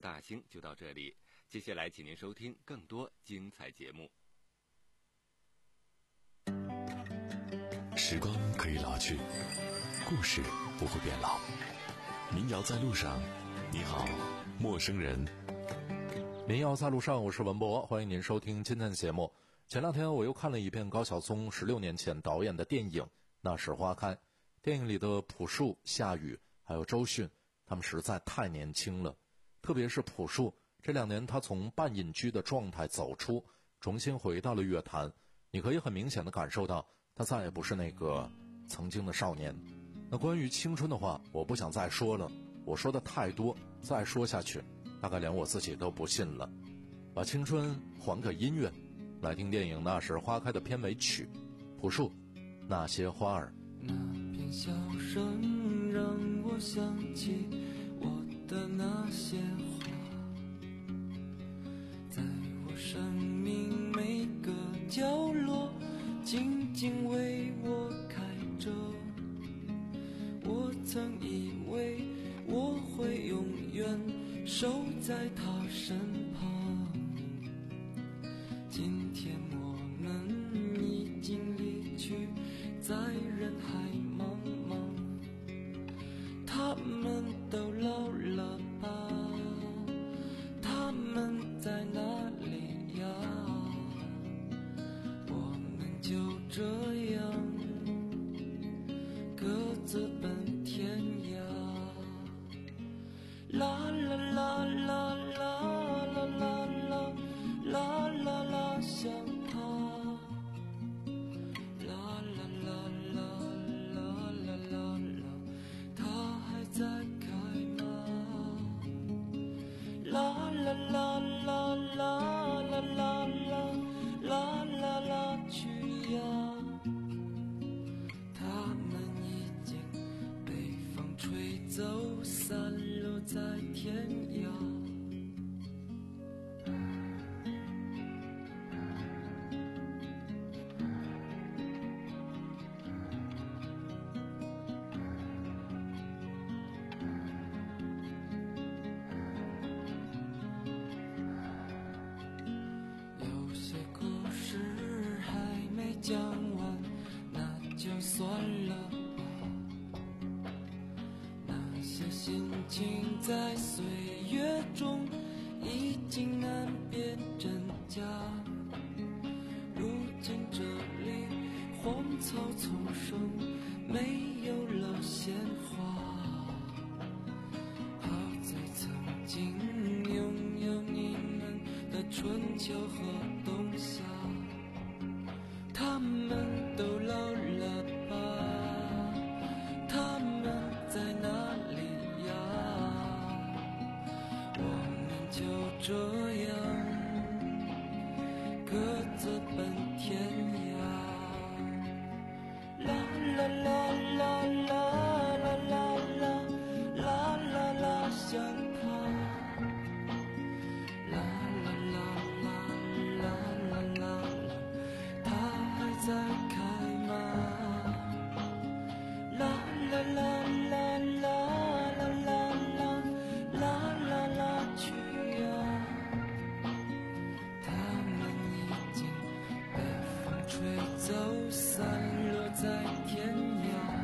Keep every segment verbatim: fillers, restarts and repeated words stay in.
大兴就到这里，接下来请您收听更多精彩节目。 时光可以老去，故事不会变老。民谣在路上，你好，陌生人。 民谣在路上，我是文博，欢迎您收听今天的节目。前两天我又看了一遍高晓松十六年前导演的电影《那时花开》，电影里的朴树、夏雨还有周迅，他们实在太年轻了。特别是朴树，这两年他从半隐居的状态走出，重新回到了乐坛，你可以很明显地感受到他再也不是那个曾经的少年。那关于青春的话，我不想再说了，我说的太多，再说下去大概连我自己都不信了。把青春还给音乐，来听电影《那时花开》的片尾曲，朴树《那些花儿》。 那片笑声让我想起我的那些花，在我生命每个角落静静为我开着。我曾以为我会永远守在他身旁，今天我们已经离去，在人海茫茫，他们都老了吧？他们在哪里呀？我们就这样各自奔天涯。啦啦啦啦啦啦啦啦啦啦啦，想他。啦啦啦啦啦啦啦啦，他还在开吗？啦啦啦啦啦啦啦啦啦啦啦，去呀！他们已经被风吹走，散落在天涯。有些故事还没讲完，那就算了吧。那些心情在岁月中已经难辨真假，如今这里荒草丛生，没有了鲜花。好在曾经拥有你们的春秋和冬夏，他们都老了吧？他们在哪里呀？我们就这样各自奔天涯。啦啦啦啦啦啦啦啦啦啦啦，想他。啦啦啦啦啦啦啦啦，他还在开吗？啦啦啦啦啦啦啦啦啦啦啦，去呀！他们已经被风吹走，散落在天涯。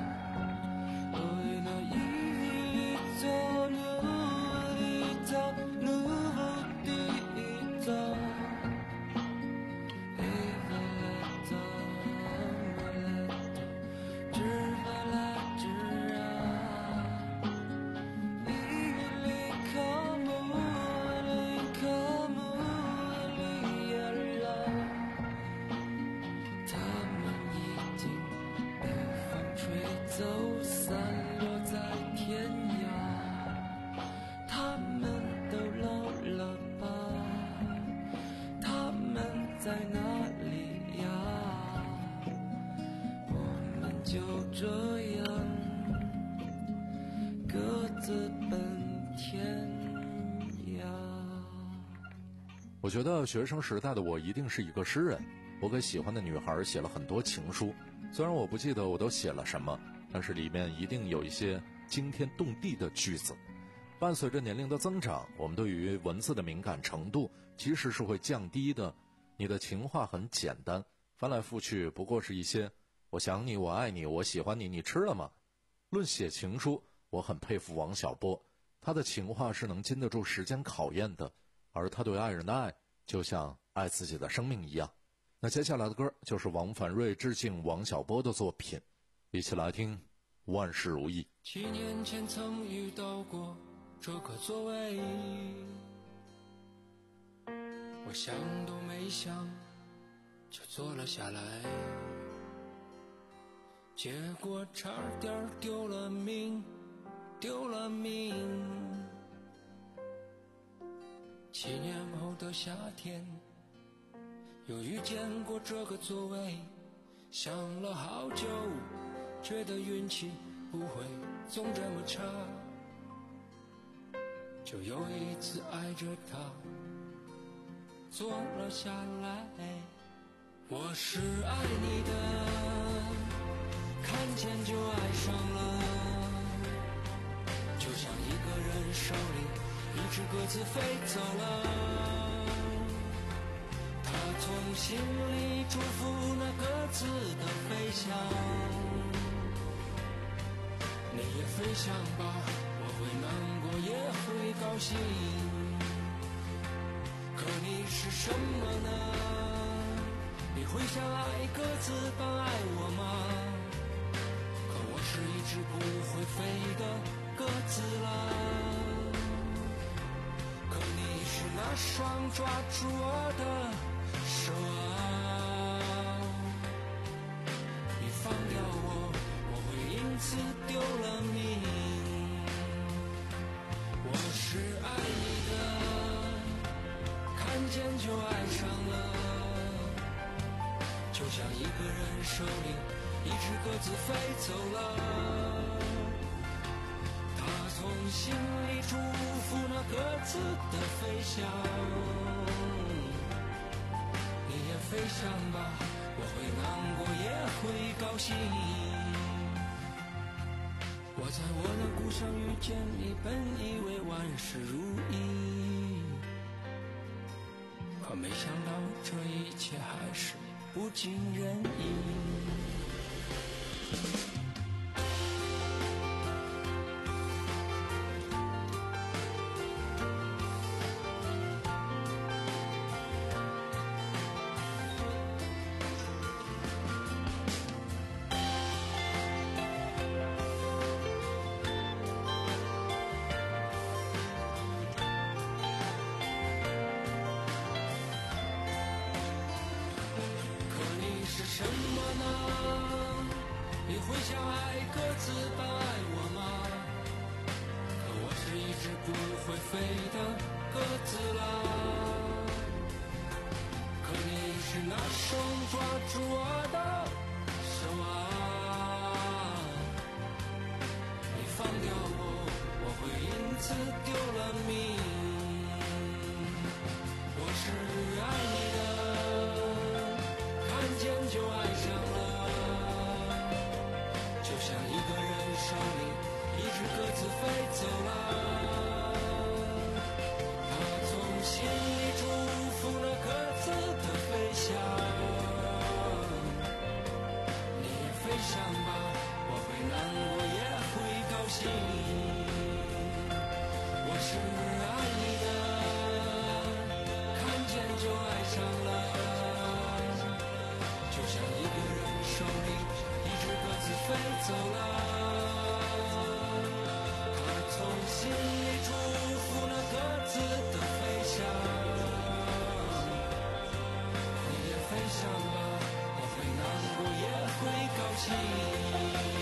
在哪里呀？我们就这样各自奔天涯。 我觉得学生时代的我一定是一个诗人，我给喜欢的女孩写了很多情书，虽然我不记得我都写了什么，但是里面一定有一些惊天动地的句子。 伴随着年龄的增长，我们对于文字的敏感程度其实是会降低的。你的情话很简单，翻来覆去不过是一些我想你，我爱你，我喜欢你，你吃了吗？论写情书，我很佩服王小波，他的情话是能经得住时间考验的，而他对爱人的爱就像爱自己的生命一样。那接下来的歌就是王凡瑞致敬王小波的作品，一起来听万事如意。 七年前曾遇到过这个座位，我想都没想就坐了下来，结果差点丢了命，丢了命。七年后的夏天，又遇见过这个座位，想了好久，觉得运气不会总这么差，就有一次挨着他坐了下来。我是爱你的，看见就爱上了，就像一个人手里一只鸽子飞走了，他从心里祝福那鸽子的飞翔。你也飞翔吧，我会难过也会高兴，可你是什么呢？你会像爱鸽子般爱我吗？可我是一只不会飞的鸽子了，可你是那双抓住我的手啊，你放掉我，我会因此丢了命。我是爱你的，看见就爱上了，就像一个人手里一只鸽子飞走了，他从心里祝福那鸽子的飞翔。你也飞翔吧，我会难过也会高兴，我在我的故乡遇见你，本以为万事如意，可没想到这一切还是不尽人意。什么呢？你会像爱鸽子般爱我吗？可我是一只不会飞的鸽子了，可你是那双抓住我的手啊，你放掉我，我会因此丢了命。我是爱你的，看见就爱上了，就像一个人手里一只鸽子飞走了，他从心里祝福那鸽子的飞翔。你也飞翔吧，我会难过也会高兴，我是爱你的，看见就爱上了，就像一个人手里一只鸽子飞走了，他从心里祝福那鸽子的飞翔。你也飞翔吧，我会难过也会高兴。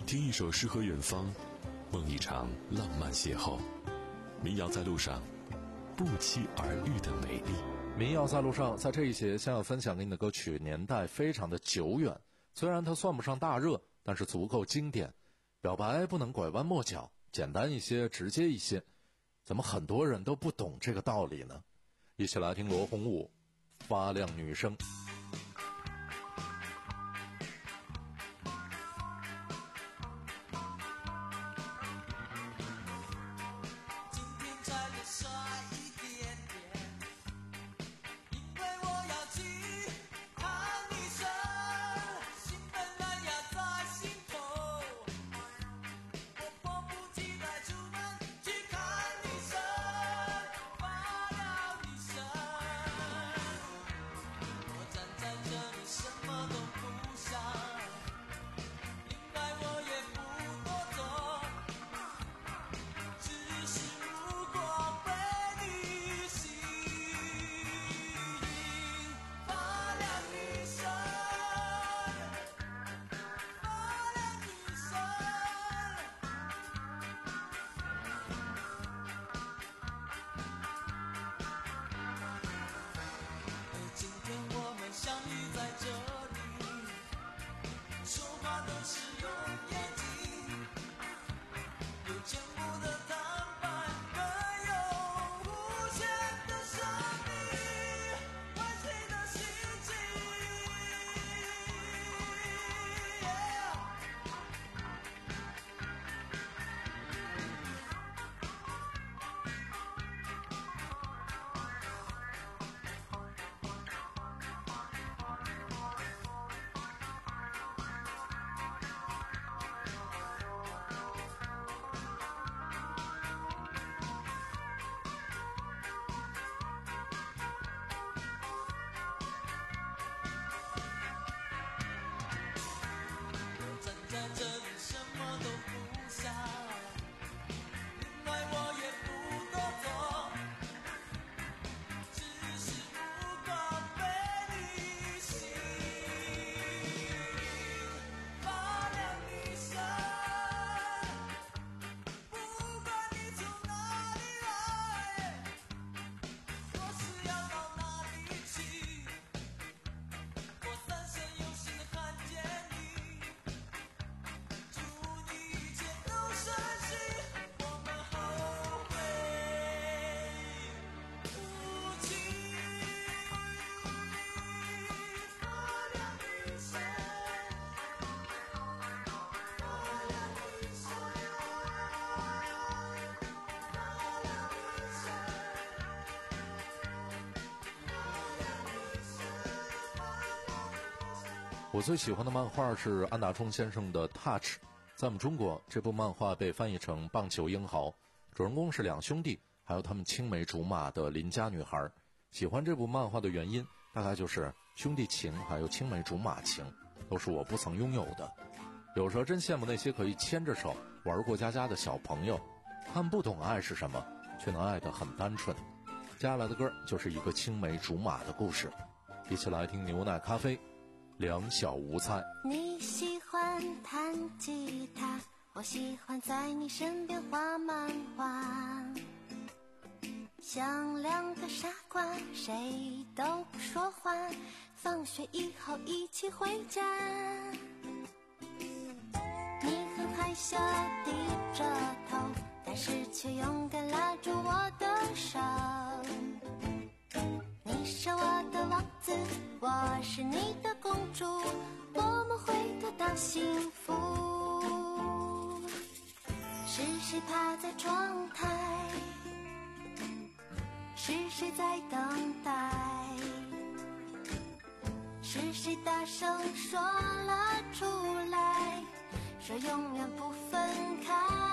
听一首诗和远方，梦一场浪漫邂逅。民谣在路上，不期而遇的美丽。 民谣在路上，在这一节想要分享给你的歌曲年代非常的久远，虽然它算不上大热，但是足够经典。表白不能拐弯抹角，简单一些，直接一些，怎么很多人都不懂这个道理呢？一起来听罗红武发亮女生。我最喜欢的漫画是安达充先生的《Touch》，在我们中国，这部漫画被翻译成《棒球英豪》，主人公是两兄弟，还有他们青梅竹马的邻家女孩。喜欢这部漫画的原因，大概就是兄弟情还有青梅竹马情，都是我不曾拥有的。有时候真羡慕那些可以牵着手玩过家家的小朋友，他们不懂爱是什么，却能爱得很单纯。接下来的歌就是一个青梅竹马的故事，一起来听牛奶咖啡两小无猜。 你喜欢弹吉他，我喜欢在你身边画漫画，像两个傻瓜，谁都不说话，放学以后一起回家。你很害羞低着头，但是却勇敢拉住我的手。你是我的王子，我是你的公主，我们会得到幸福。是谁趴在窗台？是谁在等待？是谁大声说了出来，说永远不分开？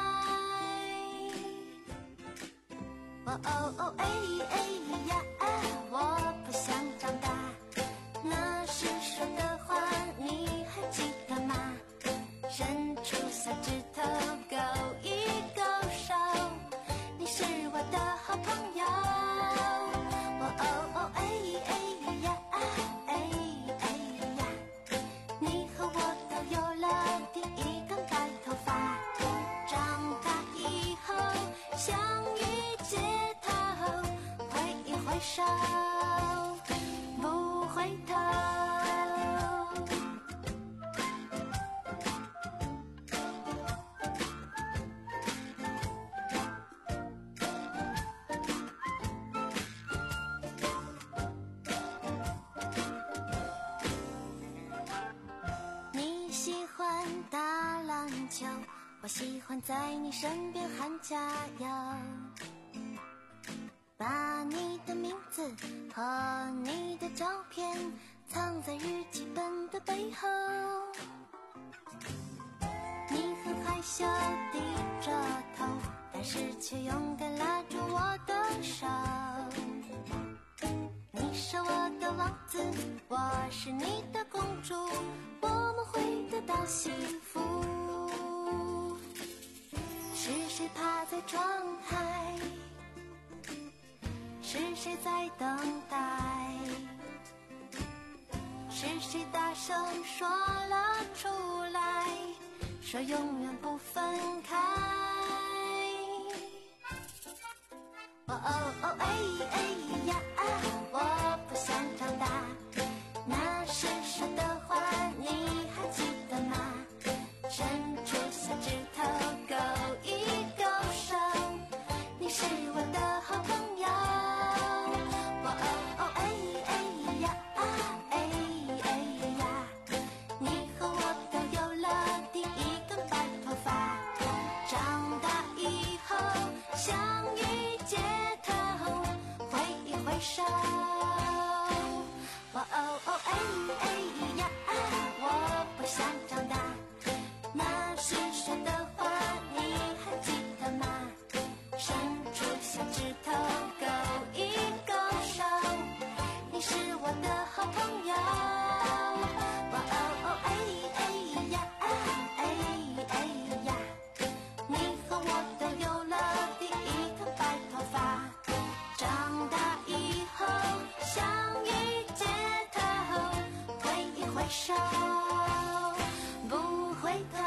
哦哦哦哎哎呀啊，我不想长大，那时说的话你还记得吗？伸出小指头勾一勾手，你是我的好朋友。哦哦哦哎哎呀啊哎哎呀，你和我都有了第一根白头手，不回头。你喜欢打篮球，我喜欢在你身边喊加油，把你的名字和你的照片藏在日记本的背后。你很害羞低着头，但是却勇敢拉住我的手。你是我的王子，我是你的公主，我们会得到幸福。是谁趴在窗台？是谁在等待？是谁大声说了出来，说永远不分开？哦哦哦哎哎呀啊，我不想长大。那是说的话你还记得吗？伸出小指头勾一勾手，你是我的好朋友。哦哦哦哎哎呀啊哎哎呀，你和我都有了第一根白头发。长大以后相遇街头，挥一挥手。哦哦哦哎哎呀啊，我不想长大。那时说的话你还记得吗？伸出小指头勾一勾手，你是我的好朋友。哦哦哦哎哎呀啊哎哎呀，你和我都有了第一根白头发。长大以后相遇街头，挥一挥手，不回头。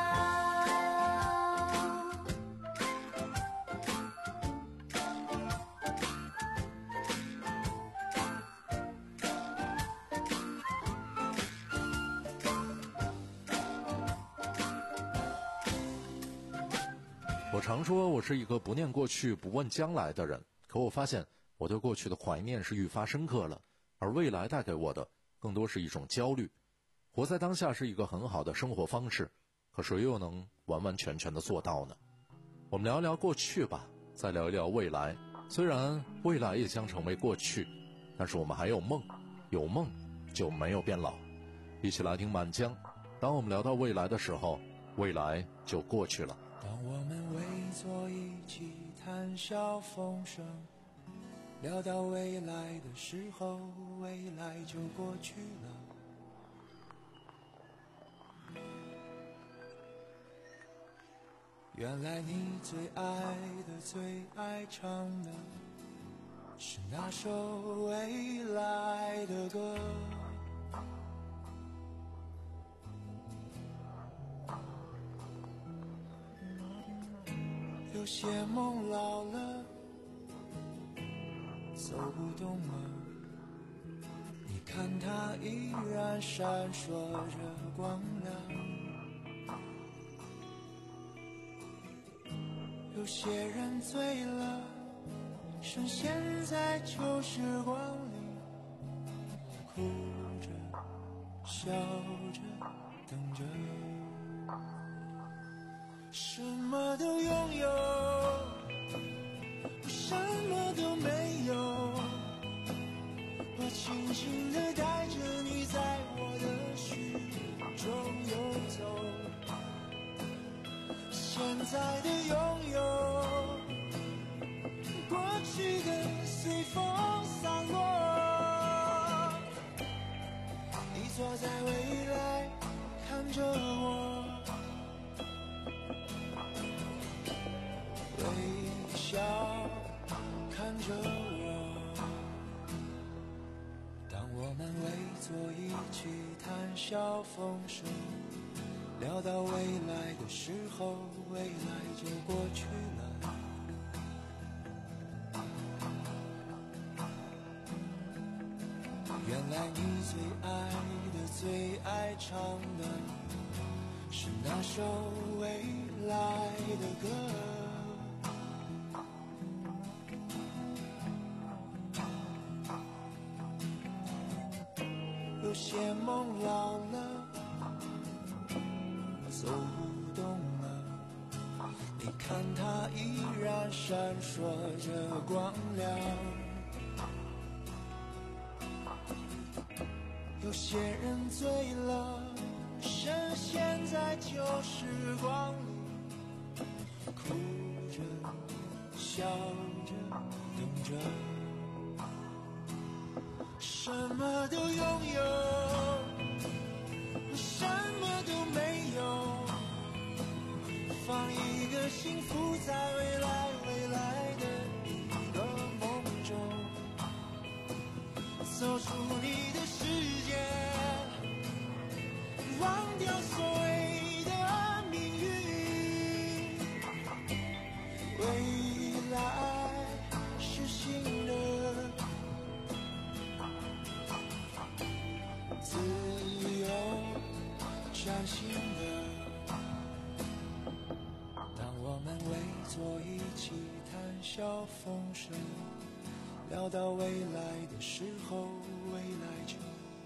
我常说我是一个不念过去不问将来的人，可我发现我对过去的怀念是愈发深刻了，而未来带给我的更多是一种焦虑。活在当下是一个很好的生活方式，可谁又能完完全全的做到呢？我们聊一聊过去吧，再聊一聊未来。虽然未来也将成为过去，但是我们还有梦，有梦就没有变老。一起来听满江。当我们聊到未来的时候，未来就过去了。 当我们围坐一起谈笑风生，聊到未来的时候，未来就过去了。原来你最爱的最爱唱的是那首未来的歌，有些梦老了走不动了，你看它依然闪烁着光亮。有些人醉了，深陷在旧时光里，哭着笑着等着，什么都拥有，什么都没有，我轻轻地带着你在我的虚中游走，现在的拥有，过去的随风散落，你坐在未来看着我，微笑看着我。当我们围坐一起谈笑风生，聊到未来的时候，未来就过去了。 原来你最爱的最爱唱的是那首未来的歌，有些梦老了走不动了，你看它依然闪烁着光亮。有些人醉了，深陷在旧时光里，哭着笑着等着，什么都拥有，什么都没有，放一个幸福在未来未来的一个梦中，走出你的世界，忘掉所谓的命运，未来是新的，自由崭新的。当我们围坐一起谈笑风生，聊到未来的时候，未来就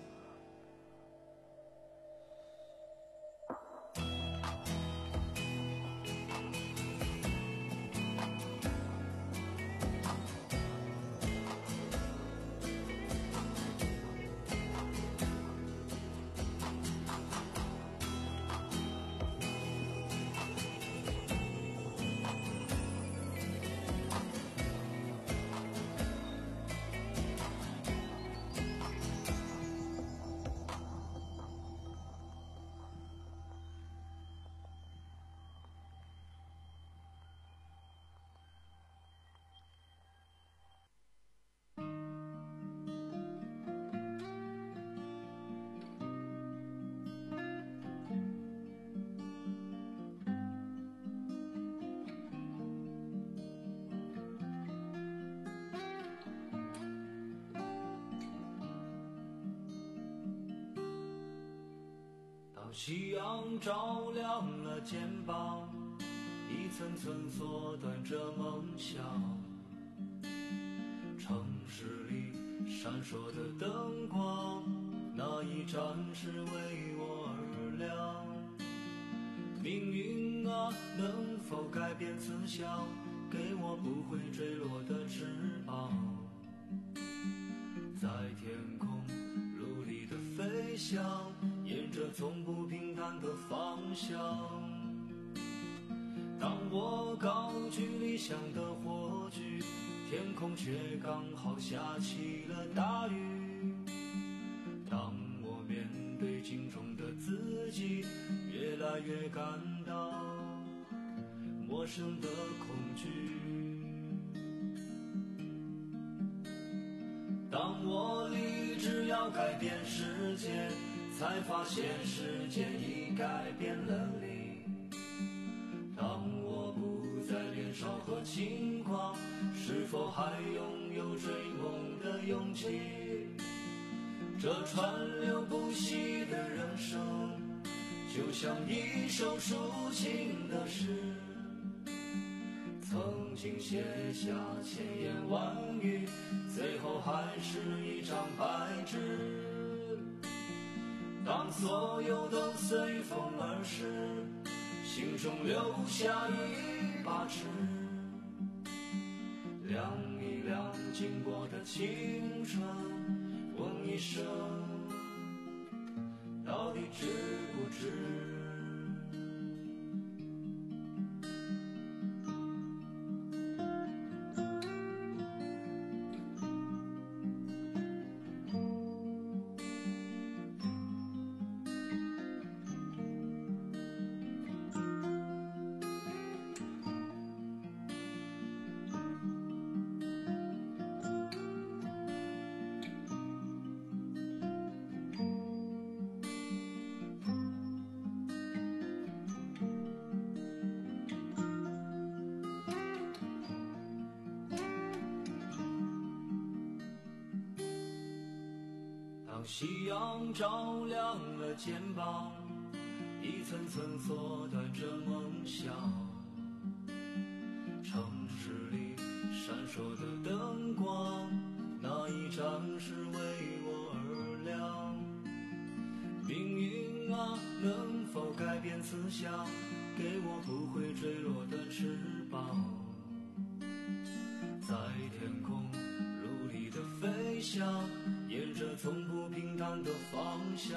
夕阳照亮了肩膀，一层层缩短着梦想。城市里闪烁的灯光，那一盏是为我而亮。命运啊，能否改变思想，给我不会坠落的翅膀，在天空努力的飞翔，沿着从不平坦的方向。当我高举理想的火炬，天空却刚好下起了大雨。当我面对镜中的自己，越来越感到陌生的恐惧。当我立志要改变世界，才发现世界已改变了你。当我不再年少和轻狂，是否还拥有追梦的勇气？这川流不息的人生，就像一首抒情的诗，曾经写下千言万语，最后还是一张白纸。当所有都随风而逝，心中留下一把尺，量一量经过的青春，问一声，到底值不值？ 当夕阳照亮了肩膀，一层层缩短着梦想。城市里闪烁的灯光，那一盏是为我而亮。命运啊，能否改变思想，给我不会坠落的翅膀，在天空努力的飞翔，沿着从不平坦的方向。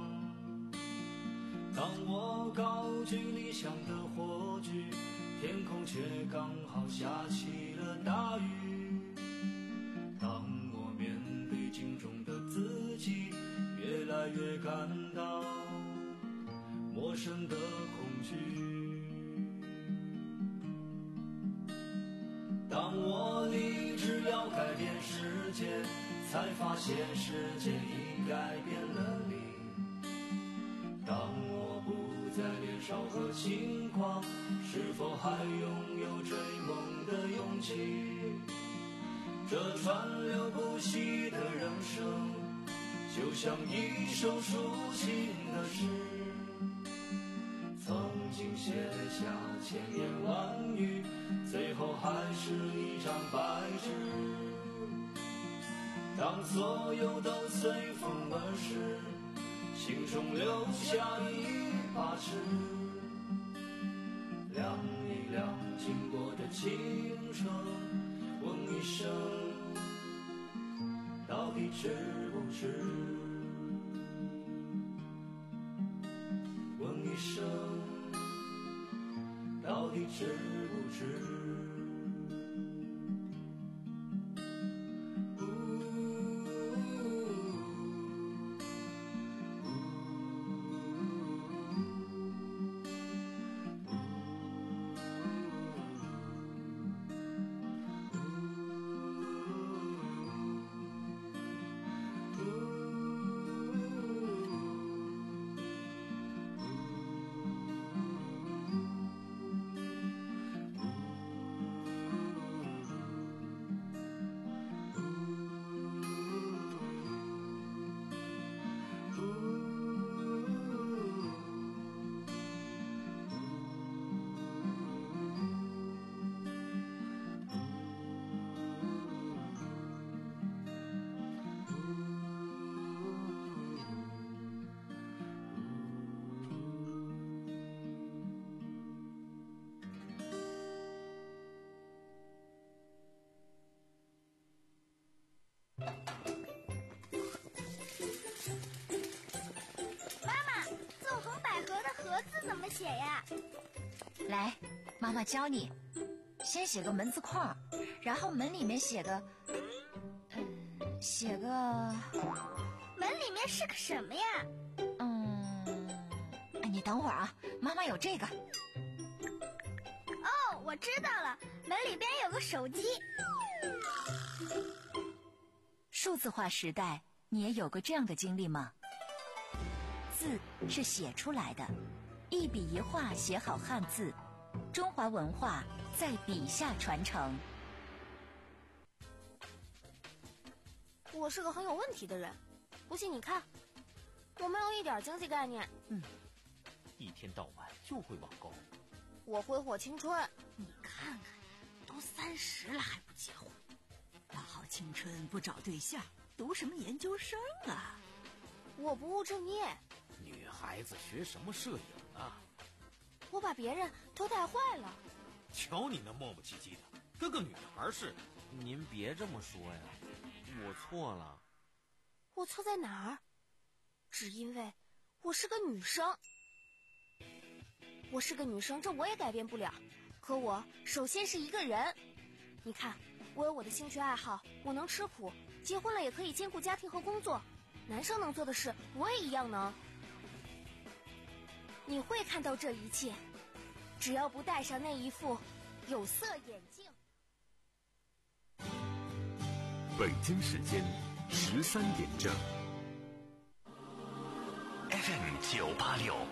当我高举理想的火炬，天空却刚好下起了大雨。当我面对镜中的自己，越来越感到陌生的恐惧。当我立志要改变世界，才发现世界已改变了你。当我不再年少和轻狂，是否还拥有追梦的勇气？这川流不息的人生，就像一首抒情的诗，曾经写下千言万语，最后还是一张白纸。当所有都随风而逝，心中留下一把尺，量一量经过的青春，问一声到底值不值？问一声到底值不值？ 怎么写呀？ 来，妈妈教你。先写个门字框，然后门里面写个，嗯，写个。 门里面是个什么呀？ 嗯，你等会儿啊，妈妈有这个。 哦，我知道了，门里边有个手机。 数字化时代，你也有过这样的经历吗？字是写出来的。一笔一画写好汉字，中华文化在笔下传承。 我是个很有问题的人，不信你看，我没有一点经济概念。 嗯，一天到晚就会网购。 我挥霍青春。 你看看，都三十了还不结婚，大好青春不找对象，读什么研究生啊？ 我不务正业。 女孩子学什么摄影啊？ 我把别人都带坏了。 瞧你那磨磨唧唧的，跟个女孩似的。您别这么说呀，我错了。 我错在哪儿？只因为我是个女生。我是个女生，这我也改变不了。可我首先是一个人。你看，我有我的兴趣爱好，我能吃苦，结婚了也可以兼顾家庭和工作。男生能做的事，我也一样能。你会看到这一切，只要不戴上那一副有色眼镜。 北京时间十三点正 ，F M 九八六。